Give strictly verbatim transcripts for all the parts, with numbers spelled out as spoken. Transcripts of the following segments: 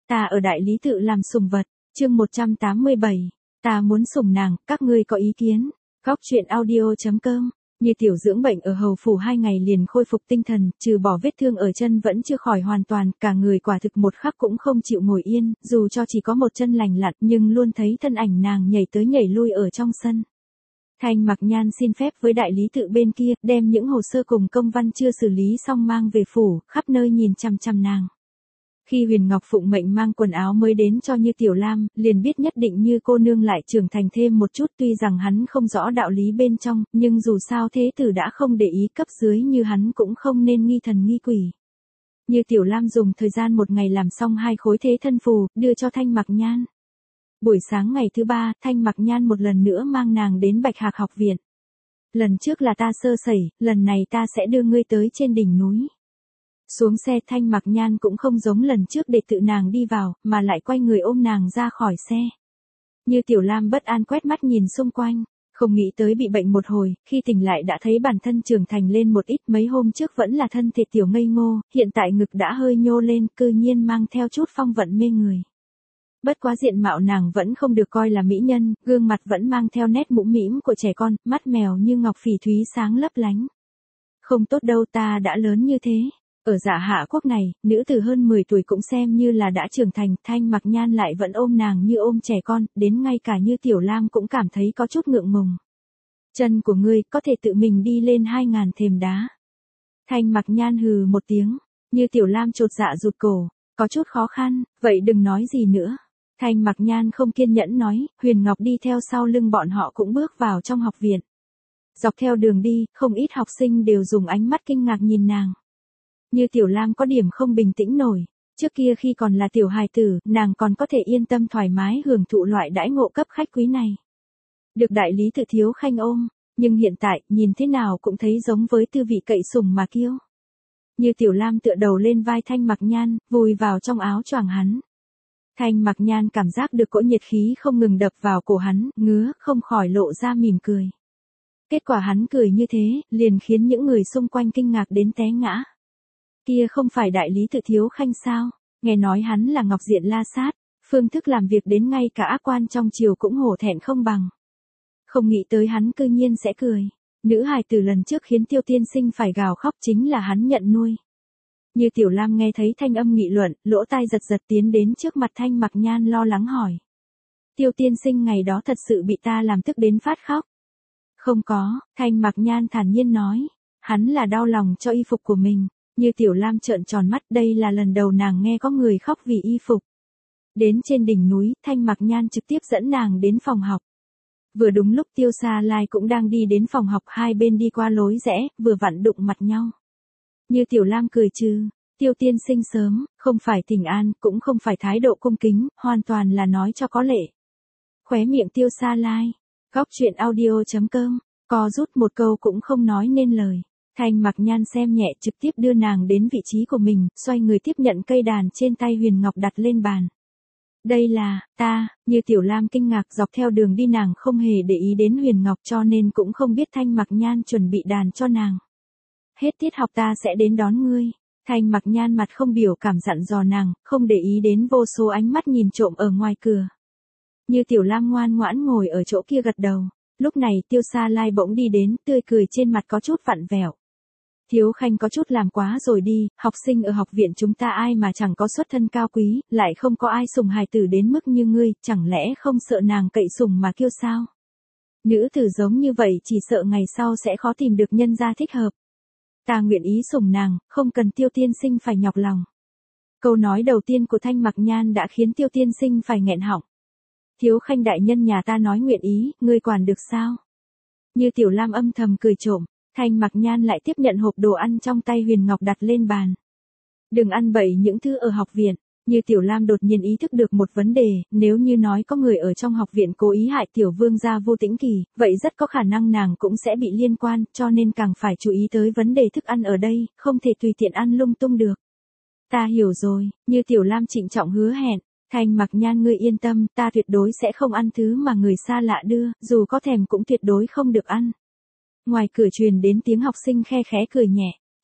Ta ở đại lý tự làm sùng vật, chương một trăm tám mươi bảy. Ta muốn sủng nàng, các ngươi có ý kiến? Góc truyện audio.com. Như tiểu dưỡng bệnh ở hầu phủ hai ngày liền khôi phục tinh thần, trừ bỏ vết thương ở chân vẫn chưa khỏi hoàn toàn, cả người quả thực một khắc cũng không chịu ngồi yên, dù cho chỉ có một chân lành lặn nhưng luôn thấy thân ảnh nàng nhảy tới nhảy lui ở trong sân. Thanh Mặc Nhan xin phép với đại lý tự bên kia, đem những hồ sơ cùng công văn chưa xử lý xong mang về phủ, khắp nơi nhìn chằm chằm nàng. Khi Huyền Ngọc phụng mệnh mang quần áo mới đến cho Như Tiểu Lam, liền biết nhất định Như cô nương lại trưởng thành thêm một chút, tuy rằng hắn không rõ đạo lý bên trong, nhưng dù sao thế tử đã không để ý cấp dưới như hắn cũng không nên nghi thần nghi quỷ. Như Tiểu Lam dùng thời gian một ngày làm xong hai khối thế thân phù, đưa cho Thanh Mặc Nhan. Buổi sáng ngày thứ ba, Thanh Mặc Nhan một lần nữa mang nàng đến Bạch Hạc học viện. Lần trước là ta sơ sẩy, lần này ta sẽ đưa ngươi tới trên đỉnh núi. Xuống xe Thanh Mặc Nhan cũng không giống lần trước để tự nàng đi vào, mà lại quay người ôm nàng ra khỏi xe. Như Tiểu Lam bất an quét mắt nhìn xung quanh, không nghĩ tới bị bệnh một hồi, khi tỉnh lại đã thấy bản thân trưởng thành lên một ít, mấy hôm trước vẫn là thân thể tiểu ngây ngô, hiện tại ngực đã hơi nhô lên, cư nhiên mang theo chút phong vận mê người. Bất quá diện mạo nàng vẫn không được coi là mỹ nhân, gương mặt vẫn mang theo nét mũm mĩm của trẻ con, mắt mèo như ngọc phỉ thúy sáng lấp lánh. Không tốt đâu, ta đã lớn như thế. Ở Dạ Hạ quốc này, nữ từ hơn mười tuổi cũng xem như là đã trưởng thành, Thanh Mặc Nhan lại vẫn ôm nàng như ôm trẻ con, đến ngay cả Như Tiểu Lam cũng cảm thấy có chút ngượng ngùng. Chân của ngươi có thể tự mình đi lên hai ngàn thềm đá. Thanh Mặc Nhan hừ một tiếng, Như Tiểu Lam chột dạ rụt cổ, có chút khó khăn, vậy đừng nói gì nữa. Thanh Mặc Nhan không kiên nhẫn nói, Huyền Ngọc đi theo sau lưng bọn họ cũng bước vào trong học viện. Dọc theo đường đi, không ít học sinh đều dùng ánh mắt kinh ngạc nhìn nàng. Như Tiểu Lam có điểm không bình tĩnh nổi, trước kia khi còn là tiểu hài tử, nàng còn có thể yên tâm thoải mái hưởng thụ loại đãi ngộ cấp khách quý này. Được đại lý tự thiếu khanh ôm, nhưng hiện tại, nhìn thế nào cũng thấy giống với tư vị cậy sủng mà kiêu. Như Tiểu Lam tựa đầu lên vai Thanh Mặc Nhan, vùi vào trong áo choàng hắn. Thanh Mặc Nhan cảm giác được cỗ nhiệt khí không ngừng đập vào cổ hắn, ngứa, không khỏi lộ ra mỉm cười. Kết quả hắn cười như thế, liền khiến những người xung quanh kinh ngạc đến té ngã. Kia không phải đại lý tự thiếu khanh sao, nghe nói hắn là Ngọc Diện La Sát, phương thức làm việc đến ngay cả ác quan trong triều cũng hổ thẹn không bằng. Không nghĩ tới hắn cư nhiên sẽ cười, nữ hài từ lần trước khiến Tiêu tiên sinh phải gào khóc chính là hắn nhận nuôi. Như Tiểu Lam nghe thấy thanh âm nghị luận, lỗ tai giật giật tiến đến trước mặt Thanh Mặc Nhan lo lắng hỏi. Tiêu tiên sinh ngày đó thật sự bị ta làm tức đến phát khóc. Không có, Thanh Mặc Nhan thản nhiên nói, hắn là đau lòng cho y phục của mình. Như Tiểu Lam trợn tròn mắt, đây là lần đầu nàng nghe có người khóc vì y phục. Đến trên đỉnh núi, Thanh Mặc Nhan trực tiếp dẫn nàng đến phòng học. Vừa đúng lúc Tiêu Sa Lai cũng đang đi đến phòng học, hai bên đi qua lối rẽ, vừa vặn đụng mặt nhau. Như Tiểu Lam cười trừ, Tiêu tiên sinh sớm, không phải thỉnh an, cũng không phải thái độ cung kính, hoàn toàn là nói cho có lệ. Khóe miệng Tiêu Sa Lai, góc truyện audio.com, co rút một câu cũng không nói nên lời. Thanh Mặc Nhan xem nhẹ trực tiếp đưa nàng đến vị trí của mình, xoay người tiếp nhận cây đàn trên tay Huyền Ngọc đặt lên bàn. Đây là, ta, Như Tiểu Lam kinh ngạc, dọc theo đường đi nàng không hề để ý đến Huyền Ngọc cho nên cũng không biết Thanh Mặc Nhan chuẩn bị đàn cho nàng. Hết tiết học ta sẽ đến đón ngươi. Thanh Mặc Nhan mặt không biểu cảm dặn dò nàng, không để ý đến vô số ánh mắt nhìn trộm ở ngoài cửa. Như Tiểu Lam ngoan ngoãn ngồi ở chỗ kia gật đầu. Lúc này Tiêu Sa Lai bỗng đi đến, tươi cười trên mặt có chút vặn vẹo. Thiếu khanh có chút làm quá rồi đi, học sinh ở học viện chúng ta ai mà chẳng có xuất thân cao quý, lại không có ai sủng hài tử đến mức như ngươi, chẳng lẽ không sợ nàng cậy sủng mà kiêu sao? Nữ tử giống như vậy chỉ sợ ngày sau sẽ khó tìm được nhân gia thích hợp. Ta nguyện ý sủng nàng, không cần Tiêu tiên sinh phải nhọc lòng. Câu nói đầu tiên của Thanh Mặc Nhan đã khiến Tiêu tiên sinh phải nghẹn họng. Thiếu khanh đại nhân nhà ta nói nguyện ý, ngươi quản được sao? Như Tiểu Lam âm thầm cười trộm, Thanh Mặc Nhan lại tiếp nhận hộp đồ ăn trong tay Huyền Ngọc đặt lên bàn. Đừng ăn bậy những thứ ở học viện. Như Tiểu Lam đột nhiên ý thức được một vấn đề, nếu như nói có người ở trong học viện cố ý hại tiểu vương gia Vô Tĩnh Kỳ, vậy rất có khả năng nàng cũng sẽ bị liên quan, cho nên càng phải chú ý tới vấn đề thức ăn ở đây, không thể tùy tiện ăn lung tung được. Ta hiểu rồi, Như Tiểu Lam trịnh trọng hứa hẹn. Thanh Mặc Nhan ngươi yên tâm, ta tuyệt đối sẽ không ăn thứ mà người xa lạ đưa, dù có thèm cũng tuyệt đối không được ăn. Ngoài cửa truyền đến tiếng học sinh khe khẽ cười nhẹ,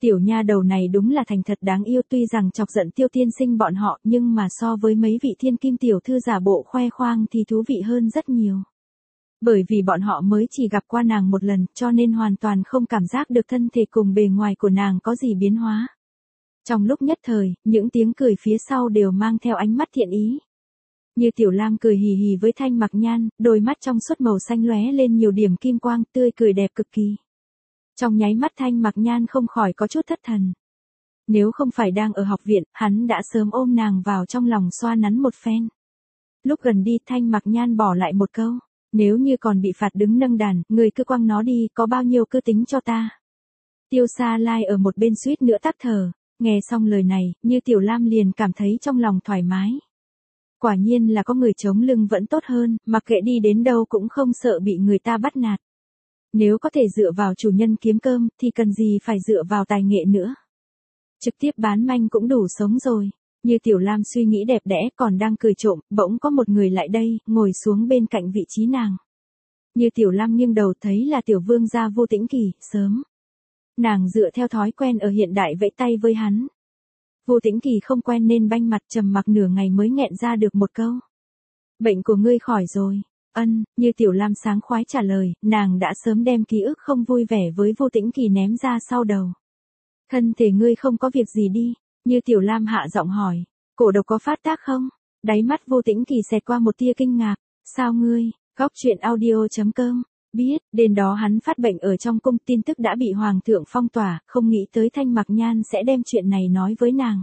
Tiểu nha đầu này đúng là thành thật đáng yêu, tuy rằng chọc giận Tiêu tiên sinh bọn họ, nhưng mà so với mấy vị thiên kim tiểu thư giả bộ khoe khoang thì thú vị hơn rất nhiều. Bởi vì bọn họ mới chỉ gặp qua nàng một lần, cho nên hoàn toàn không cảm giác được thân thể cùng bề ngoài của nàng có gì biến hóa. Trong lúc nhất thời, những tiếng cười phía sau đều mang theo ánh mắt thiện ý. Như Tiểu Lam cười hì hì với Thanh Mặc Nhan, đôi mắt trong suốt màu xanh lóe lên nhiều điểm kim quang, tươi cười đẹp cực kỳ. Trong nháy mắt Thanh Mặc Nhan không khỏi có chút thất thần. Nếu không phải đang ở học viện, hắn đã sớm ôm nàng vào trong lòng xoa nắn một phen. Lúc gần đi Thanh Mặc Nhan bỏ lại một câu, nếu như còn bị phạt đứng nâng đàn, người cứ quăng nó đi, có bao nhiêu cứ tính cho ta. Tiêu Sa Lai ở một bên suýt nữa tắc thở, nghe xong lời này, Như Tiểu Lam liền cảm thấy trong lòng thoải mái. Quả nhiên là có người chống lưng vẫn tốt hơn, mặc kệ đi đến đâu cũng không sợ bị người ta bắt nạt. Nếu có thể dựa vào chủ nhân kiếm cơm, thì cần gì phải dựa vào tài nghệ nữa. Trực tiếp bán manh cũng đủ sống rồi. Như Tiểu Lam suy nghĩ đẹp đẽ còn đang cười trộm, bỗng có một người lại đây, ngồi xuống bên cạnh vị trí nàng. Như Tiểu Lam nghiêng đầu thấy là Tiểu Vương gia Vô Tĩnh Kỳ, sớm. Nàng dựa theo thói quen ở hiện đại vẫy tay với hắn. Vô Tĩnh Kỳ không quen nên banh mặt trầm mặc nửa ngày mới nghẹn ra được một câu. Bệnh của ngươi khỏi rồi. Ân, Như Tiểu Lam sáng khoái trả lời, nàng đã sớm đem ký ức không vui vẻ với Vô Tĩnh Kỳ ném ra sau đầu. Thân thể ngươi không có việc gì đi. Như Tiểu Lam hạ giọng hỏi, cổ độc có phát tác không? Đáy mắt Vô Tĩnh Kỳ xẹt qua một tia kinh ngạc, sao ngươi? Góc truyện audio chấm com. Biết, đến đó hắn phát bệnh ở trong cung, tin tức đã bị hoàng thượng phong tỏa, không nghĩ tới Thanh Mặc Nhan sẽ đem chuyện này nói với nàng.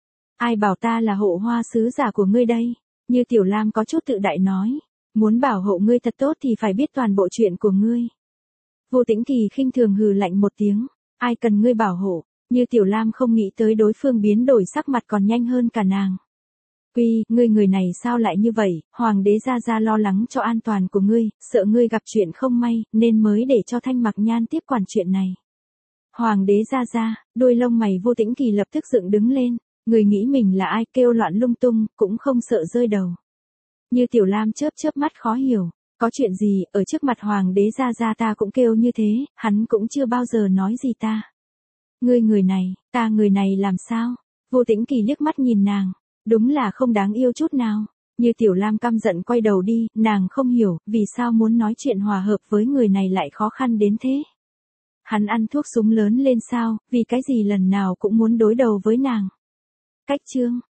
Ai bảo ta là hộ hoa sứ giả của ngươi đây? Như Tiểu Lam có chút tự đại nói, muốn bảo hộ ngươi thật tốt thì phải biết toàn bộ chuyện của ngươi. Vô Tĩnh Kỳ khinh thường hừ lạnh một tiếng, ai cần ngươi bảo hộ? Như Tiểu Lam không nghĩ tới đối phương biến đổi sắc mặt còn nhanh hơn cả nàng. Quy, ngươi người này sao lại như vậy, hoàng đế gia gia lo lắng cho an toàn của ngươi, sợ ngươi gặp chuyện không may, nên mới để cho Thanh Mặc Nhan tiếp quản chuyện này. Hoàng đế gia gia, đôi lông mày Vô Tĩnh Kỳ lập tức dựng đứng lên, người nghĩ mình là ai, kêu loạn lung tung, cũng không sợ rơi đầu. Như Tiểu Lam chớp chớp mắt khó hiểu, có chuyện gì, ở trước mặt hoàng đế gia gia ta cũng kêu như thế, hắn cũng chưa bao giờ nói gì ta. Ngươi người này, ta người này làm sao? Vô Tĩnh Kỳ liếc mắt nhìn nàng, đúng là không đáng yêu chút nào. Như Tiểu Lam căm giận quay đầu đi, nàng không hiểu, vì sao muốn nói chuyện hòa hợp với người này lại khó khăn đến thế. Hắn ăn thuốc súng lớn lên sao, vì cái gì lần nào cũng muốn đối đầu với nàng. Cách chương.